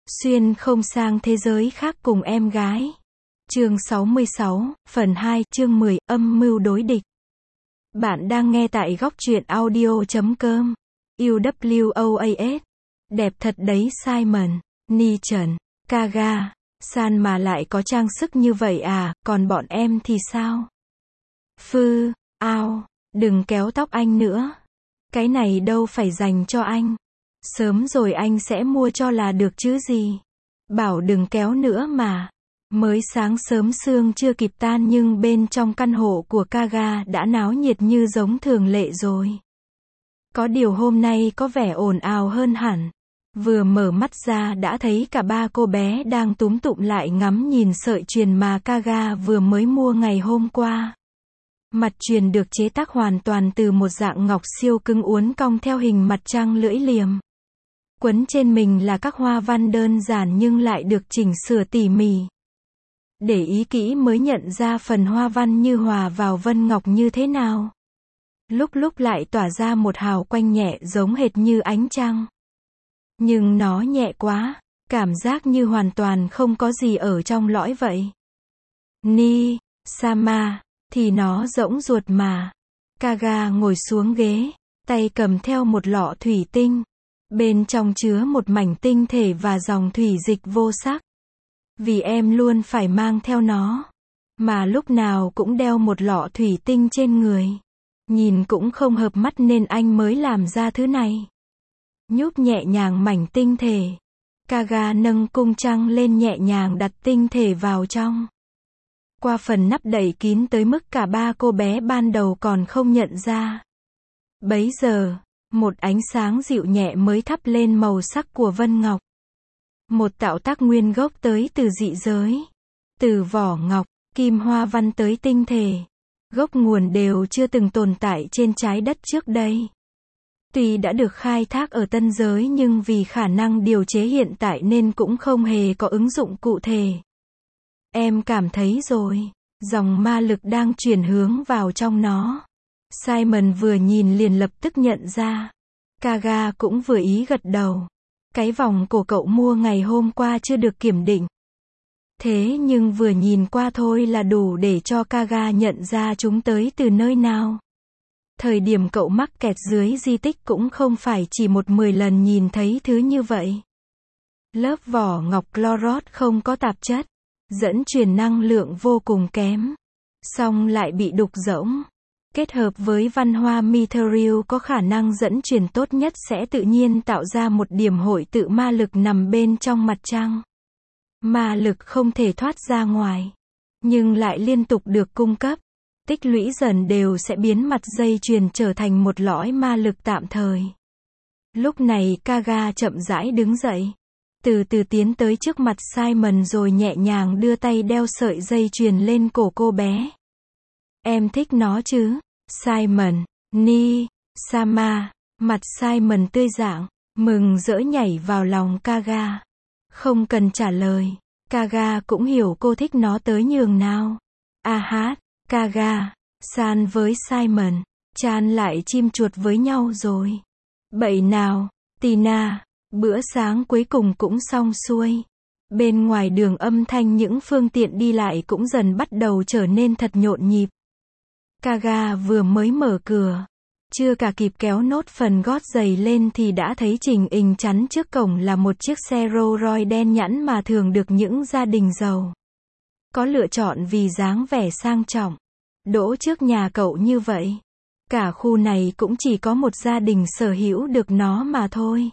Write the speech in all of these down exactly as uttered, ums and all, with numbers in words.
Xuyên không sang thế giới khác cùng em gái. Chương sáu mươi sáu, phần hai, chương mười, âm mưu đối địch. Bạn đang nghe tại góc truyện audio chấm com. u vê o a ét. Đẹp thật đấy Simon, Ni Trần, Kaga, San mà lại có trang sức như vậy à, còn bọn em thì sao? Phư, ao, đừng kéo tóc anh nữa. Cái này đâu phải dành cho anh. Sớm rồi anh sẽ mua cho là được chứ gì. Bảo đừng kéo nữa mà. Mới sáng sớm sương chưa kịp tan nhưng bên trong căn hộ của Kaga đã náo nhiệt như giống thường lệ rồi. Có điều hôm nay có vẻ ồn ào hơn hẳn. Vừa mở mắt ra đã thấy cả ba cô bé đang túm tụm lại ngắm nhìn sợi chuyền mà Kaga vừa mới mua ngày hôm qua. Mặt chuyền được chế tác hoàn toàn từ một dạng ngọc siêu cứng uốn cong theo hình mặt trăng lưỡi liềm. Quấn trên mình là các hoa văn đơn giản nhưng lại được chỉnh sửa tỉ mỉ. Để ý kỹ mới nhận ra phần hoa văn như hòa vào vân ngọc như thế nào. Lúc lúc lại tỏa ra một hào quang nhẹ giống hệt như ánh trăng. Nhưng nó nhẹ quá, cảm giác như hoàn toàn không có gì ở trong lõi vậy. Ni, Sama, thì nó rỗng ruột mà. Kaga ngồi xuống ghế, tay cầm theo một lọ thủy tinh. Bên trong chứa một mảnh tinh thể và dòng thủy dịch vô sắc. Vì em luôn phải mang theo nó. Mà lúc nào cũng đeo một lọ thủy tinh trên người. Nhìn cũng không hợp mắt nên anh mới làm ra thứ này. Nhúc nhẹ nhàng mảnh tinh thể. Kaga nâng cung trăng lên nhẹ nhàng đặt tinh thể vào trong. Qua phần nắp đậy kín tới mức cả ba cô bé ban đầu còn không nhận ra. Bấy giờ, một ánh sáng dịu nhẹ mới thắp lên màu sắc của vân ngọc. Một tạo tác nguyên gốc tới từ dị giới. Từ vỏ ngọc, kim hoa văn tới tinh thể. Gốc nguồn đều chưa từng tồn tại trên trái đất trước đây. Tuy đã được khai thác ở tân giới nhưng vì khả năng điều chế hiện tại nên cũng không hề có ứng dụng cụ thể. Em cảm thấy rồi, dòng ma lực đang chuyển hướng vào trong nó. Simon vừa nhìn liền lập tức nhận ra. Kaga cũng vừa ý gật đầu. Cái vòng cổ cậu mua ngày hôm qua chưa được kiểm định. Thế nhưng vừa nhìn qua thôi là đủ để cho Kaga nhận ra chúng tới từ nơi nào. Thời điểm cậu mắc kẹt dưới di tích cũng không phải chỉ một mười lần nhìn thấy thứ như vậy. Lớp vỏ ngọc chlorot không có tạp chất, dẫn truyền năng lượng vô cùng kém, song lại bị đục rỗng. Kết hợp với văn hoa Mithril có khả năng dẫn truyền tốt nhất sẽ tự nhiên tạo ra một điểm hội tụ ma lực nằm bên trong mặt trăng. Ma lực không thể thoát ra ngoài, nhưng lại liên tục được cung cấp, tích lũy dần đều sẽ biến mặt dây chuyền trở thành một lõi ma lực tạm thời. Lúc này Kaga chậm rãi đứng dậy, từ từ tiến tới trước mặt Simon rồi nhẹ nhàng đưa tay đeo sợi dây chuyền lên cổ cô bé. Em thích nó chứ? Simon, Ni, Sama, mặt Simon tươi rạng, mừng rỡ nhảy vào lòng Kaga. Không cần trả lời, Kaga cũng hiểu cô thích nó tới nhường nào. A hát, Kaga, San với Simon, chan lại chim chuột với nhau rồi. Bậy nào, Tina, bữa sáng cuối cùng cũng xong xuôi. Bên ngoài đường âm thanh những phương tiện đi lại cũng dần bắt đầu trở nên thật nhộn nhịp. Kaga vừa mới mở cửa, chưa cả kịp kéo nốt phần gót giày lên thì đã thấy trình hình chắn trước cổng là một chiếc xe Rolls Royce đen nhẵn mà thường được những gia đình giàu có lựa chọn vì dáng vẻ sang trọng. Đỗ trước nhà cậu như vậy. Cả khu này cũng chỉ có một gia đình sở hữu được nó mà thôi.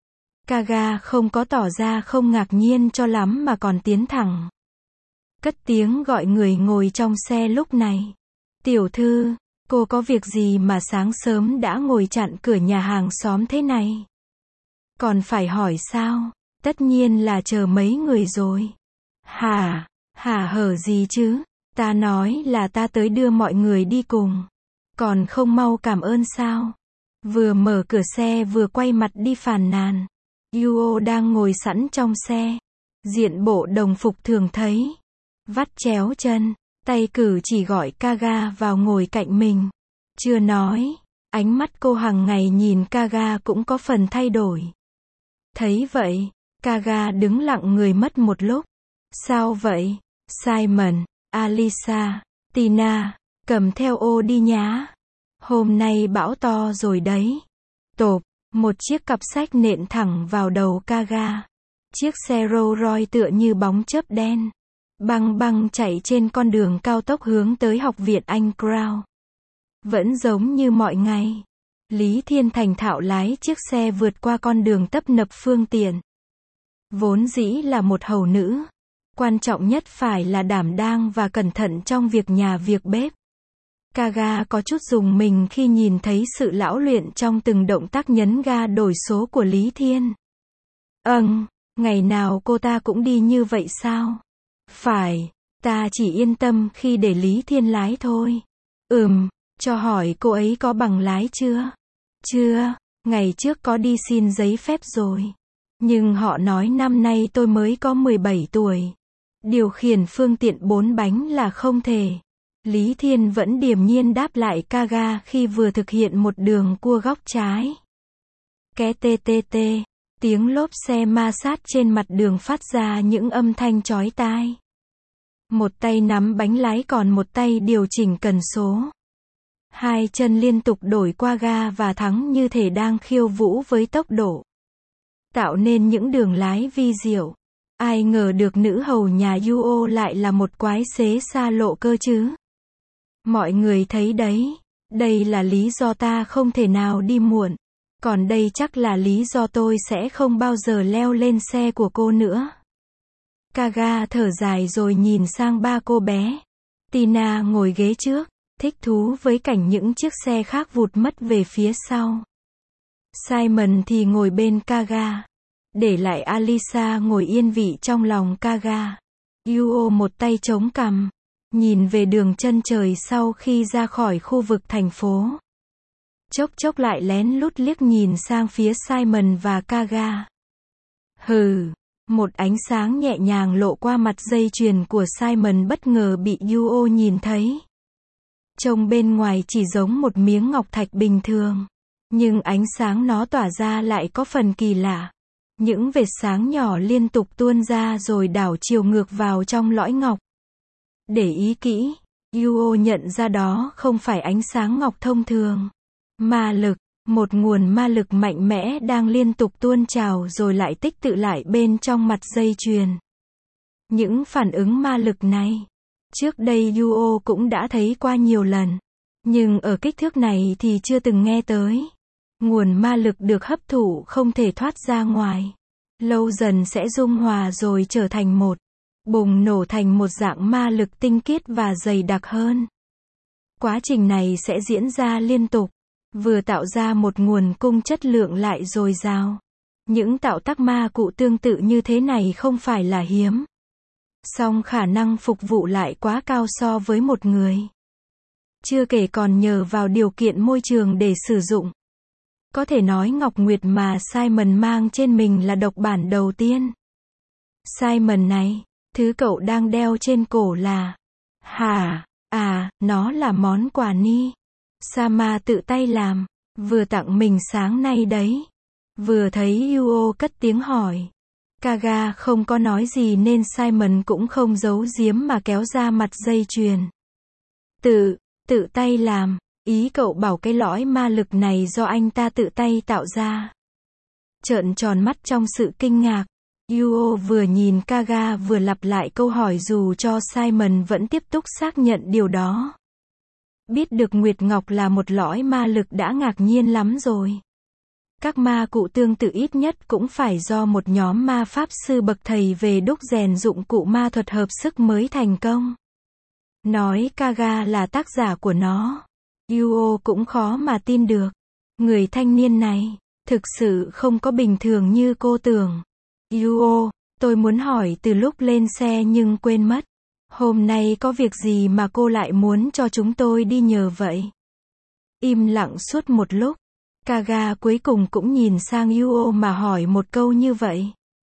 Kaga không có tỏ ra không ngạc nhiên cho lắm mà còn tiến thẳng. Cất tiếng gọi người ngồi trong xe lúc này. Tiểu thư, cô có việc gì mà sáng sớm đã ngồi chặn cửa nhà hàng xóm thế này? Còn phải hỏi sao? Tất nhiên là chờ mấy người rồi. Hả? Hả hở gì chứ? Ta nói là ta tới đưa mọi người đi cùng. Còn không mau cảm ơn sao? Vừa mở cửa xe vừa quay mặt đi phàn nàn. Yuo đang ngồi sẵn trong xe. Diện bộ đồng phục thường thấy. Vắt chéo chân. Tay cử chỉ gọi Kaga vào ngồi cạnh mình. Chưa nói, ánh mắt cô hàng ngày nhìn Kaga cũng có phần thay đổi. Thấy vậy, Kaga đứng lặng người mất một lúc. Sao vậy? Simon, Alisa, Tina, cầm theo ô đi nhá. Hôm nay bão to rồi đấy. Tộp, một chiếc cặp sách nện thẳng vào đầu Kaga. Chiếc xe Rolls Royce tựa như bóng chớp đen. Băng băng chạy trên con đường cao tốc hướng tới Học viện Anh Crown. Vẫn giống như mọi ngày. Lý Thiên thành thạo lái chiếc xe vượt qua con đường tấp nập phương tiện. Vốn dĩ là một hầu nữ. Quan trọng nhất phải là đảm đang và cẩn thận trong việc nhà việc bếp. Kaga có chút rùng mình khi nhìn thấy sự lão luyện trong từng động tác nhấn ga đổi số của Lý Thiên. Ừm, ngày nào cô ta cũng đi như vậy sao? Phải, ta chỉ yên tâm khi để Lý Thiên lái thôi. Ừm, cho hỏi cô ấy có bằng lái chưa? Chưa, ngày trước có đi xin giấy phép rồi. Nhưng họ nói năm nay tôi mới có mười bảy tuổi. Điều khiển phương tiện bốn bánh là không thể. Lý Thiên vẫn điềm nhiên đáp lại Kaga khi vừa thực hiện một đường cua góc trái. Ké tê tê tê, tiếng lốp xe ma sát trên mặt đường phát ra những âm thanh chói tai. Một tay nắm bánh lái còn một tay điều chỉnh cần số. Hai chân liên tục đổi qua ga và thắng như thể đang khiêu vũ với tốc độ. Tạo nên những đường lái vi diệu. Ai ngờ được nữ hầu nhà Yuo lại là một quái xế xa lộ cơ chứ. Mọi người thấy đấy, đây là lý do ta không thể nào đi muộn. Còn đây chắc là lý do tôi sẽ không bao giờ leo lên xe của cô nữa. Kaga thở dài rồi nhìn sang ba cô bé. Tina ngồi ghế trước, thích thú với cảnh những chiếc xe khác vụt mất về phía sau. Simon thì ngồi bên Kaga. Để lại Alisa ngồi yên vị trong lòng Kaga. Yuo một tay chống cằm, nhìn về đường chân trời sau khi ra khỏi khu vực thành phố. Chốc chốc lại lén lút liếc nhìn sang phía Simon và Kaga. Hừ, một ánh sáng nhẹ nhàng lộ qua mặt dây chuyền của Simon bất ngờ bị Yuo nhìn thấy. Trông bên ngoài chỉ giống một miếng ngọc thạch bình thường. Nhưng ánh sáng nó tỏa ra lại có phần kỳ lạ. Những vệt sáng nhỏ liên tục tuôn ra rồi đảo chiều ngược vào trong lõi ngọc. Để ý kỹ, Yuo nhận ra đó không phải ánh sáng ngọc thông thường. Ma lực, một nguồn ma lực mạnh mẽ đang liên tục tuôn trào rồi lại tích tụ lại bên trong mặt dây chuyền. Những phản ứng ma lực này, trước đây Yuo cũng đã thấy qua nhiều lần. Nhưng ở kích thước này thì chưa từng nghe tới. Nguồn ma lực được hấp thụ không thể thoát ra ngoài. Lâu dần sẽ dung hòa rồi trở thành một. Bùng nổ thành một dạng ma lực tinh khiết và dày đặc hơn. Quá trình này sẽ diễn ra liên tục. Vừa tạo ra một nguồn cung chất lượng lại dồi dào. Những tạo tác ma cụ tương tự như thế này không phải là hiếm. Song khả năng phục vụ lại quá cao so với một người. Chưa kể còn nhờ vào điều kiện môi trường để sử dụng. Có thể nói ngọc nguyệt mà Simon mang trên mình là độc bản đầu tiên. Simon này, thứ cậu đang đeo trên cổ là... Hả? À, nó là món quà ni. Sama tự tay làm, vừa tặng mình sáng nay đấy. Vừa thấy Yuo cất tiếng hỏi. Kaga không có nói gì nên Simon cũng không giấu giếm mà kéo ra mặt dây chuyền. Tự, tự tay làm. Ý cậu bảo cái lõi ma lực này do anh ta tự tay tạo ra. Trợn tròn mắt trong sự kinh ngạc. Yuo vừa nhìn Kaga vừa lặp lại câu hỏi dù cho Simon vẫn tiếp tục xác nhận điều đó. Biết được Nguyệt Ngọc là một lõi ma lực đã ngạc nhiên lắm rồi. Các ma cụ tương tự ít nhất cũng phải do một nhóm ma pháp sư bậc thầy về đúc rèn dụng cụ ma thuật hợp sức mới thành công. Nói Kaga là tác giả của nó. Yuo cũng khó mà tin được. Người thanh niên này, thực sự không có bình thường như cô tưởng. Yuo, tôi muốn hỏi từ lúc lên xe nhưng quên mất. Hôm nay có việc gì mà cô lại muốn cho chúng tôi đi nhờ vậy? Im lặng suốt một lúc. Kaga cuối cùng cũng nhìn sang Yuo mà hỏi một câu như vậy.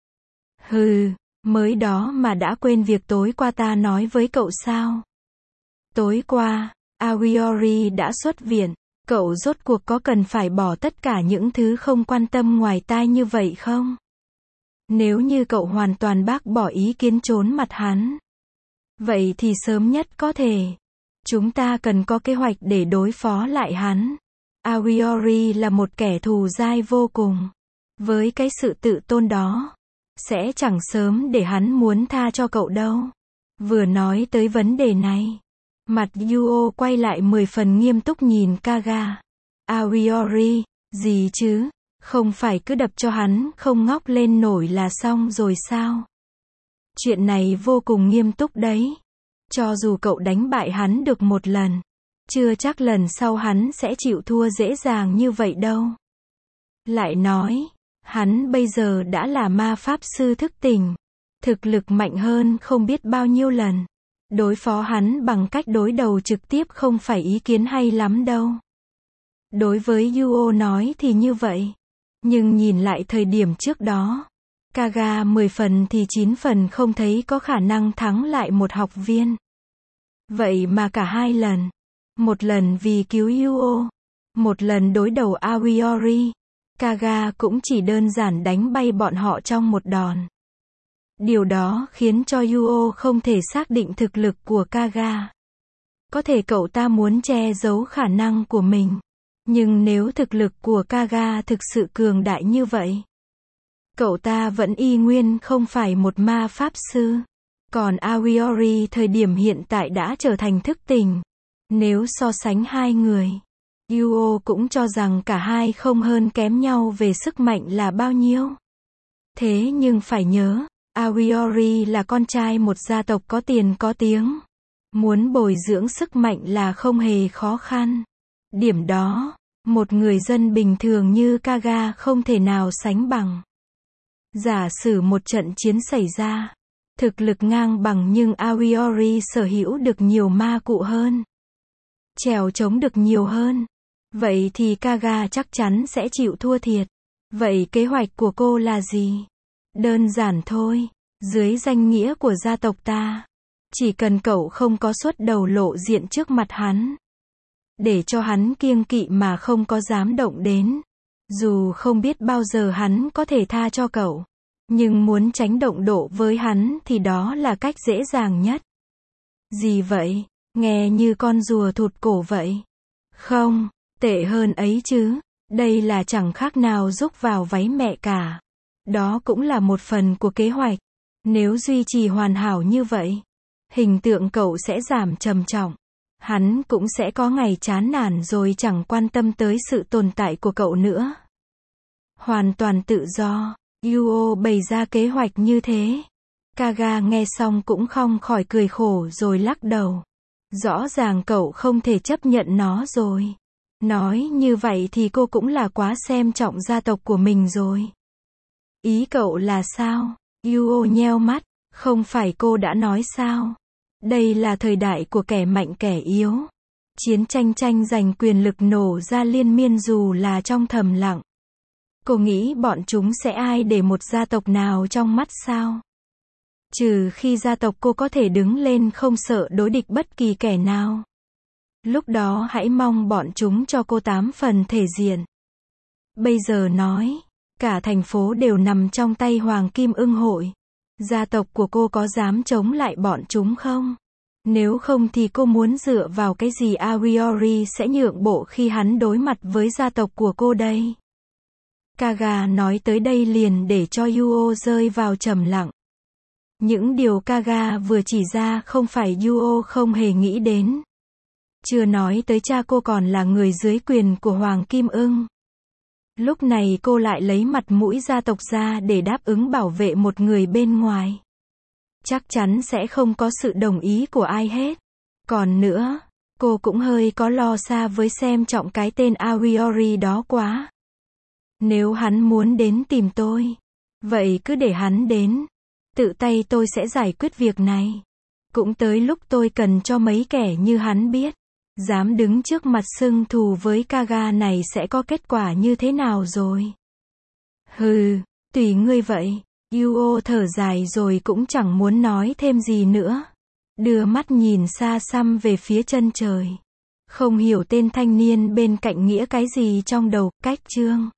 Hừ, mới đó mà đã quên việc tối qua ta nói với cậu sao? Tối qua, Aoiori đã xuất viện. Cậu rốt cuộc có cần phải bỏ tất cả những thứ không quan tâm ngoài tai như vậy không? Nếu như cậu hoàn toàn bác bỏ ý kiến trốn mặt hắn, vậy thì sớm nhất có thể, chúng ta cần có kế hoạch để đối phó lại hắn. Aoiori là một kẻ thù dai vô cùng. Với cái sự tự tôn đó, sẽ chẳng sớm để hắn muốn tha cho cậu đâu. Vừa nói tới vấn đề này, mặt Yuo quay lại mười phần nghiêm túc nhìn Kaga. Aoiori, gì chứ? Không phải cứ đập cho hắn không ngóc lên nổi là xong rồi sao? Chuyện này vô cùng nghiêm túc đấy. Cho dù cậu đánh bại hắn được một lần, chưa chắc lần sau hắn sẽ chịu thua dễ dàng như vậy đâu. Lại nói, hắn bây giờ đã là ma pháp sư thức tỉnh, thực lực mạnh hơn không biết bao nhiêu lần. Đối phó hắn bằng cách đối đầu trực tiếp không phải ý kiến hay lắm đâu. Đối với Yuo nói thì như vậy. Nhưng nhìn lại thời điểm trước đó, Kaga mười phần thì chín phần không thấy có khả năng thắng lại một học viên. Vậy mà cả hai lần, một lần vì cứu Yuo, một lần đối đầu Aoiori, Kaga cũng chỉ đơn giản đánh bay bọn họ trong một đòn. Điều đó khiến cho Yuo không thể xác định thực lực của Kaga. Có thể cậu ta muốn che giấu khả năng của mình. Nhưng nếu thực lực của Kaga thực sự cường đại như vậy, cậu ta vẫn y nguyên không phải một ma pháp sư. Còn Aoiori thời điểm hiện tại đã trở thành thức tỉnh. Nếu so sánh hai người, Yuo cũng cho rằng cả hai không hơn kém nhau về sức mạnh là bao nhiêu. Thế nhưng phải nhớ, Aoiori là con trai một gia tộc có tiền có tiếng. Muốn bồi dưỡng sức mạnh là không hề khó khăn. Điểm đó, một người dân bình thường như Kaga không thể nào sánh bằng. Giả sử một trận chiến xảy ra, thực lực ngang bằng nhưng Aoiori sở hữu được nhiều ma cụ hơn, trèo chống được nhiều hơn, vậy thì Kaga chắc chắn sẽ chịu thua thiệt. Vậy kế hoạch của cô là gì? Đơn giản thôi, dưới danh nghĩa của gia tộc ta, chỉ cần cậu không có xuất đầu lộ diện trước mặt hắn, để cho hắn kiêng kỵ mà không có dám động đến. Dù không biết bao giờ hắn có thể tha cho cậu, nhưng muốn tránh động độ với hắn thì đó là cách dễ dàng nhất. Gì vậy? Nghe như con rùa thụt cổ vậy. Không, tệ hơn ấy chứ. Đây là chẳng khác nào rúc vào váy mẹ cả. Đó cũng là một phần của kế hoạch. Nếu duy trì hoàn hảo như vậy, hình tượng cậu sẽ giảm trầm trọng. Hắn cũng sẽ có ngày chán nản rồi chẳng quan tâm tới sự tồn tại của cậu nữa. Hoàn toàn tự do, Yuo bày ra kế hoạch như thế. Kaga nghe xong cũng không khỏi cười khổ rồi lắc đầu. Rõ ràng cậu không thể chấp nhận nó rồi. Nói như vậy thì cô cũng là quá xem trọng gia tộc của mình rồi. Ý cậu là sao? Yuo nheo mắt, không phải cô đã nói sao? Đây là thời đại của kẻ mạnh kẻ yếu. Chiến tranh tranh giành quyền lực nổ ra liên miên dù là trong thầm lặng. Cô nghĩ bọn chúng sẽ ai để một gia tộc nào trong mắt sao? Trừ khi gia tộc cô có thể đứng lên không sợ đối địch bất kỳ kẻ nào. Lúc đó hãy mong bọn chúng cho cô tám phần thể diện. Bây giờ nói, cả thành phố đều nằm trong tay Hoàng Kim Ưng Hội. Gia tộc của cô có dám chống lại bọn chúng không? Nếu không thì cô muốn dựa vào cái gì Aoiori sẽ nhượng bộ khi hắn đối mặt với gia tộc của cô đây? Kaga nói tới đây liền để cho Yuo rơi vào trầm lặng. Những điều Kaga vừa chỉ ra không phải Yuo không hề nghĩ đến. Chưa nói tới cha cô còn là người dưới quyền của Hoàng Kim Ưng. Lúc này cô lại lấy mặt mũi gia tộc ra để đáp ứng bảo vệ một người bên ngoài. Chắc chắn sẽ không có sự đồng ý của ai hết. Còn nữa, cô cũng hơi có lo xa với xem trọng cái tên Aoiori đó quá. Nếu hắn muốn đến tìm tôi, vậy cứ để hắn đến. Tự tay tôi sẽ giải quyết việc này. Cũng tới lúc tôi cần cho mấy kẻ như hắn biết. Dám đứng trước mặt xưng thù với Kaga này sẽ có kết quả như thế nào rồi. Hừ, tùy ngươi vậy. Yuo thở dài rồi cũng chẳng muốn nói thêm gì nữa. Đưa mắt nhìn xa xăm về phía chân trời. Không hiểu tên thanh niên bên cạnh nghĩa cái gì trong đầu. Cách chương